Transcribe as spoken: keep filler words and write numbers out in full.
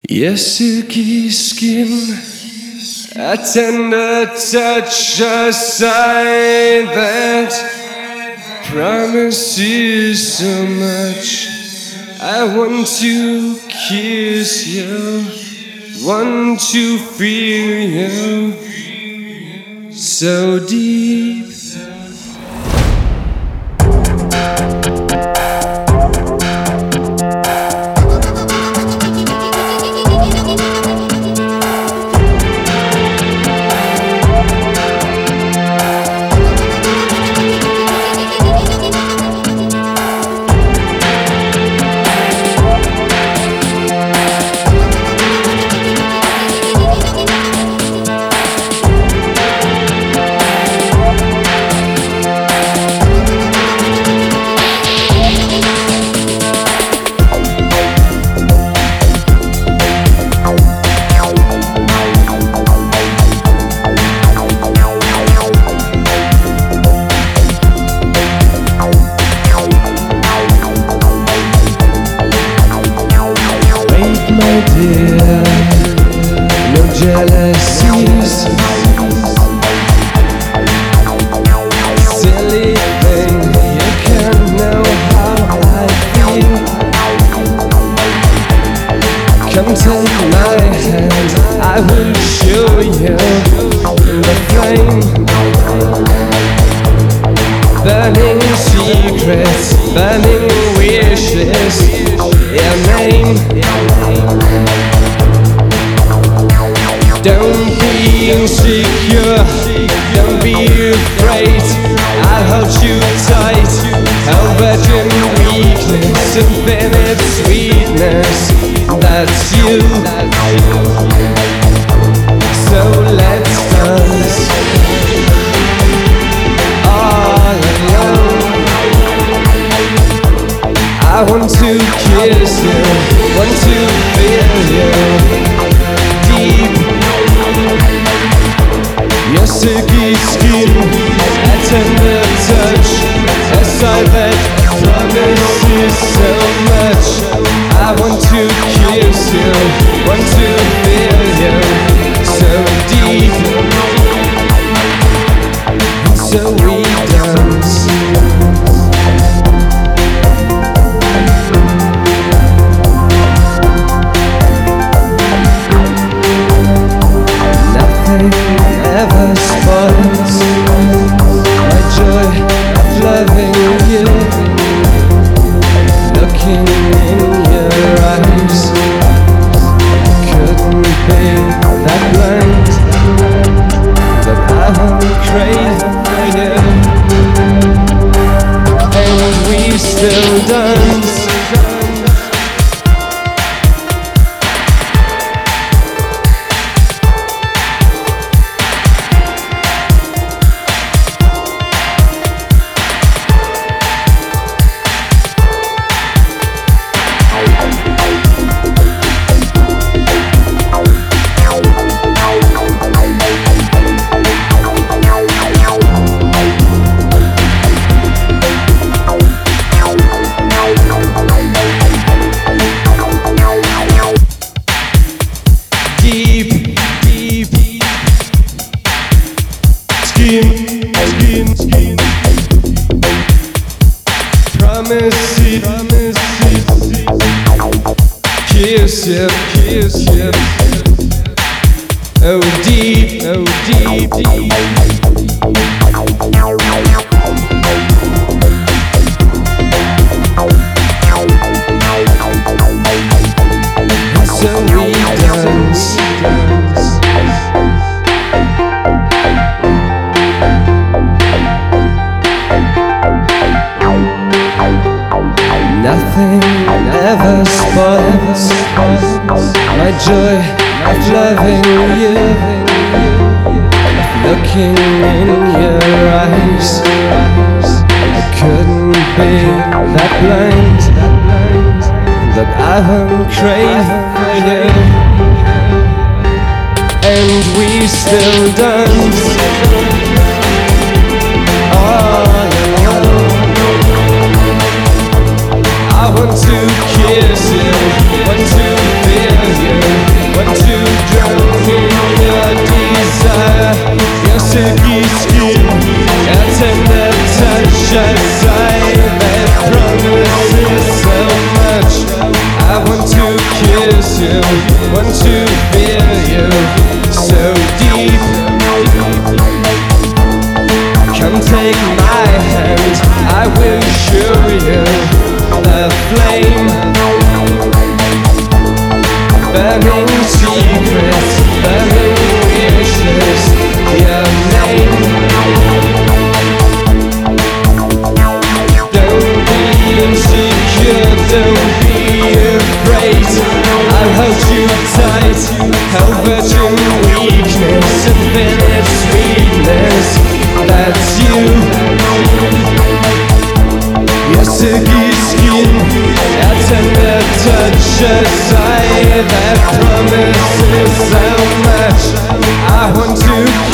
Your silky skin, a tender touch, a sign that promises so much. I want to kiss you, want to feel you so deep. My dear, no jealousies, silly thing, you can't know how I feel. Come take my hand, I will show you the flame. Burning secrets, burning wishes, your name. Don't be insecure, don't be afraid. I'll hold you tight, I'll virgin weakness, infinite sweetness. That's you. So let's dance all alone. I want to kiss you, want to feel you deep. Your silky skin, a tender touch, a sign that promises so much. I want to kiss you, want to feel you so deep. And so we dance. Never spoils my joy of loving you. Looking in your eyes, couldn't be that blind, but I'm craving you, and we still dance. Deep, deep, skin, skin, skin. Promises, promises. Kiss you, kiss you. Oh deep, oh deep, deep. So we dance. Nothing ever spoils my joy of loving you. Looking in your eyes, I couldn't be that blind, but I'm craving you, and we still dance all alone. I want to kiss you, want to feel you. kiss you, want to feel you so deep. Come take my hand, I will show you the flame. Burning secrets, burning wishes, your name. Don't be insecure, don't be afraid. I'll hold you tight, help your weakness, infinite sweetness. That's you. Your silky skin, a tender touch, a sigh that promises so much. I want to